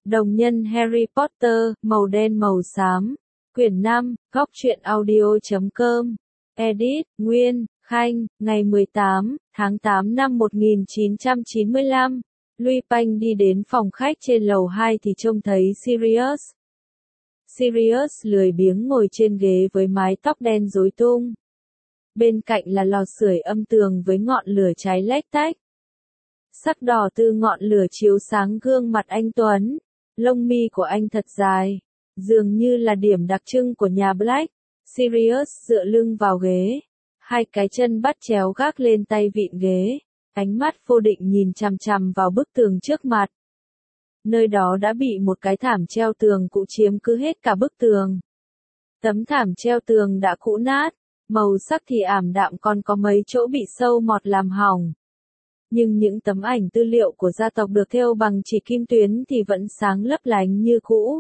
Đồng nhân Harry Potter, màu đen màu xám. Quyển 5, góc truyện audio.com. Edit, Nguyên, Khanh, ngày 18 tháng 8 năm 1995. Lupin đi đến phòng khách trên lầu 2 thì trông thấy Sirius. Sirius lười biếng ngồi trên ghế với mái tóc đen rối tung. Bên cạnh là lò sưởi âm tường với ngọn lửa cháy lách tách. Sắc đỏ từ ngọn lửa chiếu sáng gương mặt anh Tuấn. Lông mi của anh thật dài, dường như là điểm đặc trưng của nhà Black. Sirius dựa lưng vào ghế, hai cái chân bắt chéo gác lên tay vịn ghế, ánh mắt vô định nhìn chằm chằm vào bức tường trước mặt. Nơi đó đã bị một cái thảm treo tường cũ chiếm cứ hết cả bức tường. Tấm thảm treo tường đã cũ nát, màu sắc thì ảm đạm, còn có mấy chỗ bị sâu mọt làm hỏng. Nhưng những tấm ảnh tư liệu của gia tộc được thêu bằng chỉ kim tuyến thì vẫn sáng lấp lánh như cũ.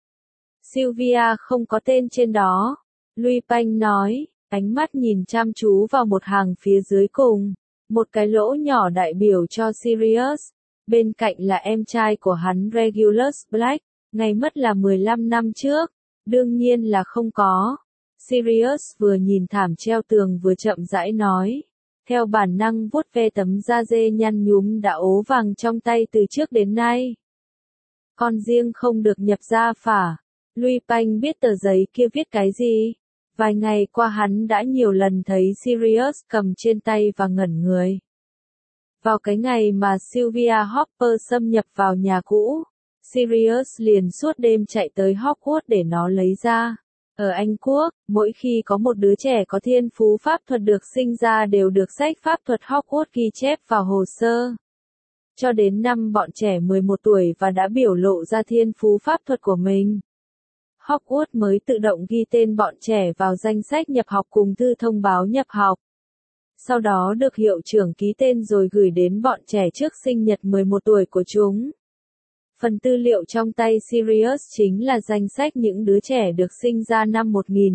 Sylvia không có tên trên đó, Lupin nói, ánh mắt nhìn chăm chú vào một hàng phía dưới cùng, một cái lỗ nhỏ đại biểu cho Sirius, bên cạnh là em trai của hắn Regulus Black, ngày mất là 15 năm trước, đương nhiên là không có. Sirius vừa nhìn thảm treo tường vừa chậm rãi nói. Theo bản năng vuốt ve tấm da dê nhăn nhúm đã ố vàng trong tay từ trước đến nay. Con riêng không được nhập gia phả. Lupin biết tờ giấy kia viết cái gì. Vài ngày qua hắn đã nhiều lần thấy Sirius cầm trên tay và ngẩn người. Vào cái ngày mà Sylvia Hopper xâm nhập vào nhà cũ, Sirius liền suốt đêm chạy tới Hogwarts để nó lấy ra. Ở Anh Quốc, mỗi khi có một đứa trẻ có thiên phú pháp thuật được sinh ra đều được sách pháp thuật Hogwarts ghi chép vào hồ sơ. Cho đến năm bọn trẻ 11 tuổi và đã biểu lộ ra thiên phú pháp thuật của mình, Hogwarts mới tự động ghi tên bọn trẻ vào danh sách nhập học cùng thư thông báo nhập học. Sau đó được hiệu trưởng ký tên rồi gửi đến bọn trẻ trước sinh nhật 11 tuổi của chúng. Phần tư liệu trong tay Sirius chính là danh sách những đứa trẻ được sinh ra năm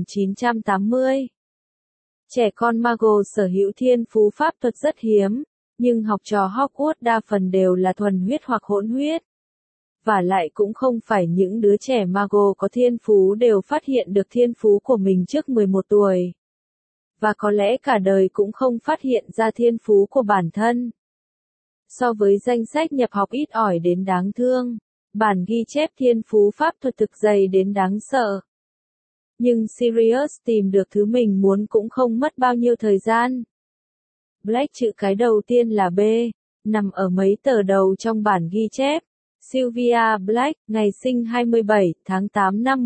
1980. Trẻ con Muggle sở hữu thiên phú pháp thuật rất hiếm, nhưng học trò Hogwarts đa phần đều là thuần huyết hoặc hỗn huyết. Và lại cũng không phải những đứa trẻ Muggle có thiên phú đều phát hiện được thiên phú của mình trước 11 tuổi. Và có lẽ cả đời cũng không phát hiện ra thiên phú của bản thân. So với danh sách nhập học ít ỏi đến đáng thương, bản ghi chép thiên phú pháp thuật thực dày đến đáng sợ. Nhưng Sirius tìm được thứ mình muốn cũng không mất bao nhiêu thời gian. Black chữ cái đầu tiên là B, nằm ở mấy tờ đầu trong bản ghi chép. Sylvia Black, ngày sinh 27 tháng 8 năm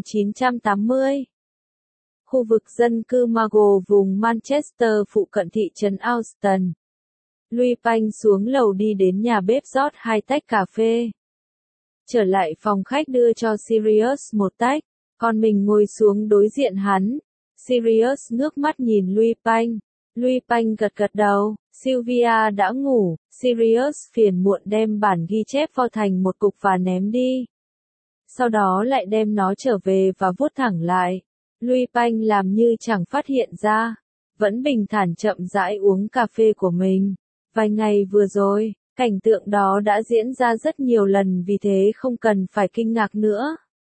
1980. Khu vực dân cư Muggle vùng Manchester phụ cận thị trấn Alston. Lupin xuống lầu đi đến nhà bếp rót 2 tách cà phê. Trở lại phòng khách đưa cho Sirius một tách, còn mình ngồi xuống đối diện hắn. Sirius nước mắt nhìn Lupin. Lupin gật gật đầu. Sylvia đã ngủ. Sirius phiền muộn đem bản ghi chép vo thành một cục và ném đi. Sau đó lại đem nó trở về và vuốt thẳng lại. Lupin làm như chẳng phát hiện ra, vẫn bình thản chậm rãi uống cà phê của mình. Vài ngày vừa rồi, cảnh tượng đó đã diễn ra rất nhiều lần, vì thế không cần phải kinh ngạc nữa.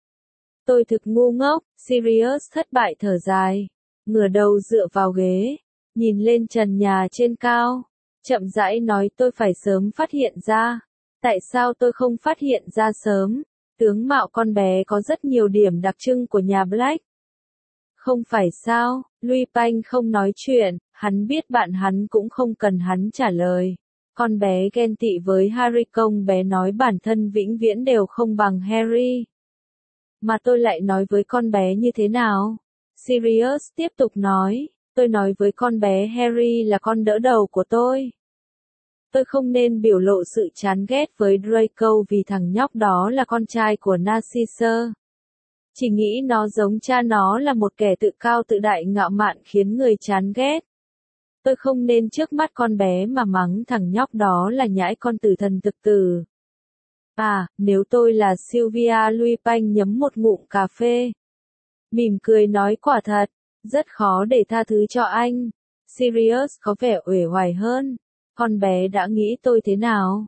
Tôi thực ngu ngốc, Sirius thất bại thở dài, ngửa đầu dựa vào ghế, nhìn lên trần nhà trên cao, chậm rãi nói tôi phải sớm phát hiện ra. Tại sao tôi không phát hiện ra sớm? Tướng mạo con bé có rất nhiều điểm đặc trưng của nhà Black. Không phải sao? Lupin không nói chuyện, hắn biết bạn hắn cũng không cần hắn trả lời. Con bé ghen tị với Harry, công bé nói bản thân vĩnh viễn đều không bằng Harry. Mà tôi lại nói với con bé như thế nào? Sirius tiếp tục nói, tôi nói với con bé Harry là con đỡ đầu của tôi. Tôi không nên biểu lộ sự chán ghét với Draco vì thằng nhóc đó là con trai của Narcissa. Chỉ nghĩ nó giống cha nó là một kẻ tự cao tự đại ngạo mạn khiến người chán ghét. Tôi không nên trước mắt con bé mà mắng thằng nhóc đó là nhãi con tử thần thực tử. À, nếu tôi là Sylvia. Lupin nhấm một ngụm cà phê. Mỉm cười nói quả thật, rất khó để tha thứ cho anh. Sirius có vẻ uể oải hơn. Con bé đã nghĩ tôi thế nào?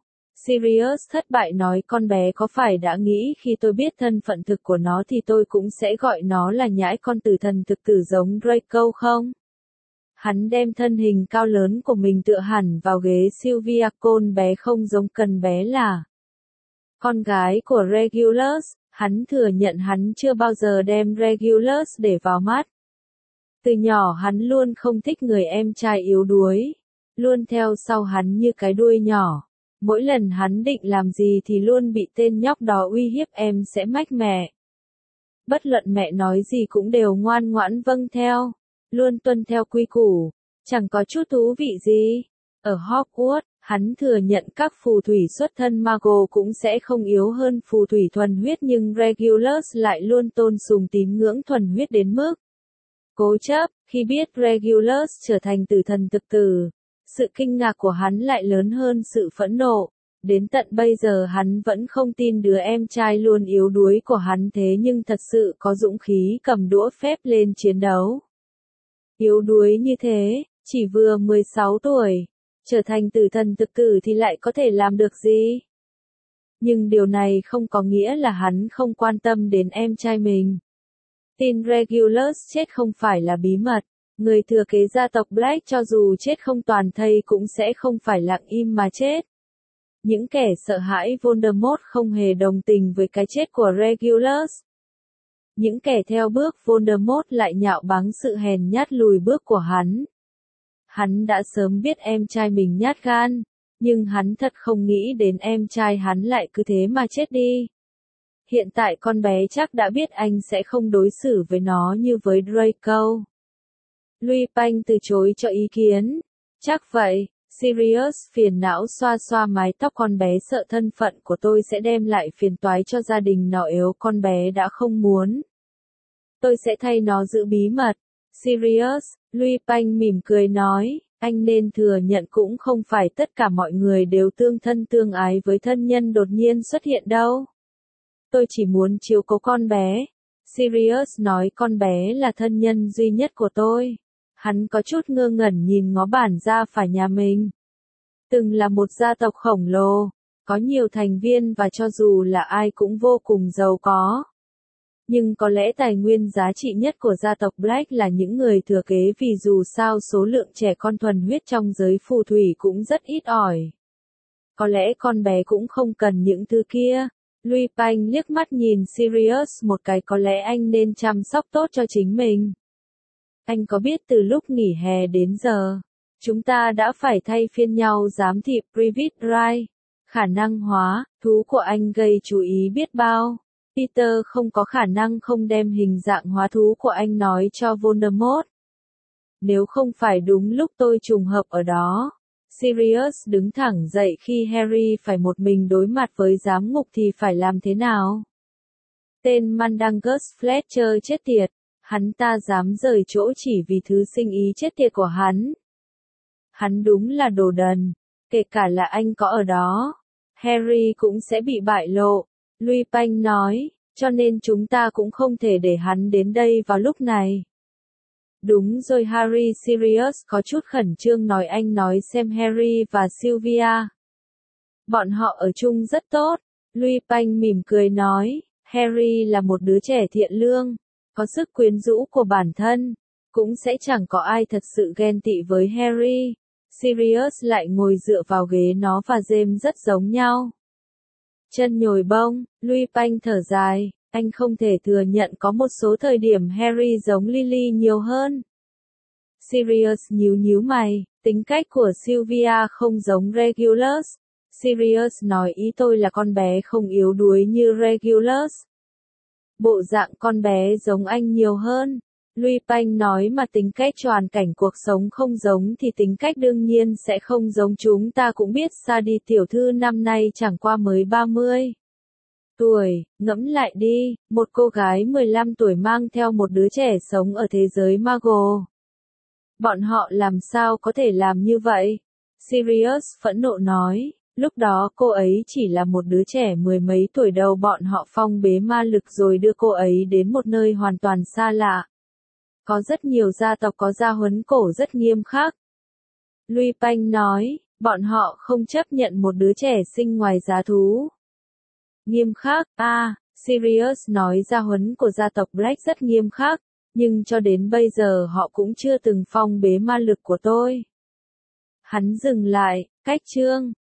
Sirius thất bại nói con bé có phải đã nghĩ khi tôi biết thân phận thực của nó thì tôi cũng sẽ gọi nó là nhãi con tử thần thực tử giống Draco không? Hắn đem thân hình cao lớn của mình tựa hẳn vào ghế Sylvia, con bé không giống cần bé là con gái của Regulus. Hắn thừa nhận hắn chưa bao giờ đem Regulus để vào mắt. Từ nhỏ hắn luôn không thích người em trai yếu đuối, luôn theo sau hắn như cái đuôi nhỏ. Mỗi lần hắn định làm gì thì luôn bị tên nhóc đó uy hiếp em sẽ mách mẹ. Bất luận mẹ nói gì cũng đều ngoan ngoãn vâng theo, luôn tuân theo quy củ, chẳng có chút thú vị gì. Ở Hogwarts, hắn thừa nhận các phù thủy xuất thân Mago cũng sẽ không yếu hơn phù thủy thuần huyết nhưng Regulus lại luôn tôn sùng tín ngưỡng thuần huyết đến mức cố chấp. Khi biết Regulus trở thành tử thần thực tử, sự kinh ngạc của hắn lại lớn hơn sự phẫn nộ. Đến tận bây giờ hắn vẫn không tin đứa em trai luôn yếu đuối của hắn thế nhưng thật sự có dũng khí cầm đũa phép lên chiến đấu. Yếu đuối như thế, chỉ vừa 16 tuổi, trở thành tử thần thực tử thì lại có thể làm được gì? Nhưng điều này không có nghĩa là hắn không quan tâm đến em trai mình. Tin Regulus chết không phải là bí mật. Người thừa kế gia tộc Black cho dù chết không toàn thây cũng sẽ không phải lặng im mà chết. Những kẻ sợ hãi Voldemort không hề đồng tình với cái chết của Regulus. Những kẻ theo bước Voldemort lại nhạo báng sự hèn nhát lùi bước của hắn. Hắn đã sớm biết em trai mình nhát gan, nhưng hắn thật không nghĩ đến em trai hắn lại cứ thế mà chết đi. Hiện tại con bé chắc đã biết anh sẽ không đối xử với nó như với Draco. Lupin từ chối cho ý kiến. Chắc vậy, Sirius phiền não xoa xoa mái tóc con bé sợ thân phận của tôi sẽ đem lại phiền toái cho gia đình nó nếu con bé đã không muốn. Tôi sẽ thay nó giữ bí mật. Sirius, Lupin mỉm cười nói, anh nên thừa nhận cũng không phải tất cả mọi người đều tương thân tương ái với thân nhân đột nhiên xuất hiện đâu. Tôi chỉ muốn chiếu cố con bé. Sirius nói con bé là thân nhân duy nhất của tôi. Hắn có chút ngơ ngẩn nhìn ngó bản gia phả nhà mình. Từng là một gia tộc khổng lồ, có nhiều thành viên và cho dù là ai cũng vô cùng giàu có. Nhưng có lẽ tài nguyên giá trị nhất của gia tộc Black là những người thừa kế vì dù sao số lượng trẻ con thuần huyết trong giới phù thủy cũng rất ít ỏi. Có lẽ con bé cũng không cần những thứ kia. Lupin liếc mắt nhìn Sirius một cái có lẽ anh nên chăm sóc tốt cho chính mình. Anh có biết từ lúc nghỉ hè đến giờ, chúng ta đã phải thay phiên nhau giám thị Privet Drive. Khả năng hóa, thú của anh gây chú ý biết bao. Peter không có khả năng không đem hình dạng hóa thú của anh nói cho Voldemort. Nếu không phải đúng lúc tôi trùng hợp ở đó. Sirius đứng thẳng dậy khi Harry phải một mình đối mặt với giám ngục thì phải làm thế nào? Tên Mandangus Fletcher chết tiệt. Hắn ta dám rời chỗ chỉ vì thứ sinh ý chết tiệt của hắn. Hắn đúng là đồ đần. Kể cả là anh có ở đó, Harry cũng sẽ bị bại lộ. Lupin nói, cho nên chúng ta cũng không thể để hắn đến đây vào lúc này. Đúng rồi Harry. Sirius có chút khẩn trương nói anh nói xem Harry và Sylvia. Bọn họ ở chung rất tốt. Lupin mỉm cười nói, Harry là một đứa trẻ thiện lương, có sức quyến rũ của bản thân, cũng sẽ chẳng có ai thật sự ghen tị với Harry. Sirius lại ngồi dựa vào ghế nó và James rất giống nhau. Chân nhồi bông, Lupin thở dài, anh không thể thừa nhận có một số thời điểm Harry giống Lily nhiều hơn. Sirius nhíu nhíu mày, tính cách của Sylvia không giống Regulus. Sirius nói ý tôi là con bé không yếu đuối như Regulus. Bộ dạng con bé giống anh nhiều hơn. Lupin nói mà tính cách hoàn cảnh cuộc sống không giống thì tính cách đương nhiên sẽ không giống chúng ta cũng biết Sadie tiểu thư năm nay chẳng qua mới 30 tuổi, ngẫm lại đi, một cô gái 15 tuổi mang theo một đứa trẻ sống ở thế giới Muggle. Bọn họ làm sao có thể làm như vậy? Sirius phẫn nộ nói. Lúc đó cô ấy chỉ là một đứa trẻ mười mấy tuổi đầu bọn họ phong bế ma lực rồi đưa cô ấy đến một nơi hoàn toàn xa lạ. Có rất nhiều gia tộc có gia huấn cổ rất nghiêm khắc. Lupin nói, Bọn họ không chấp nhận một đứa trẻ sinh ngoài giá thú. Nghiêm khắc, Sirius nói gia huấn của gia tộc Black rất nghiêm khắc, nhưng cho đến bây giờ họ cũng chưa từng phong bế ma lực của tôi. Hắn dừng lại, cách chương.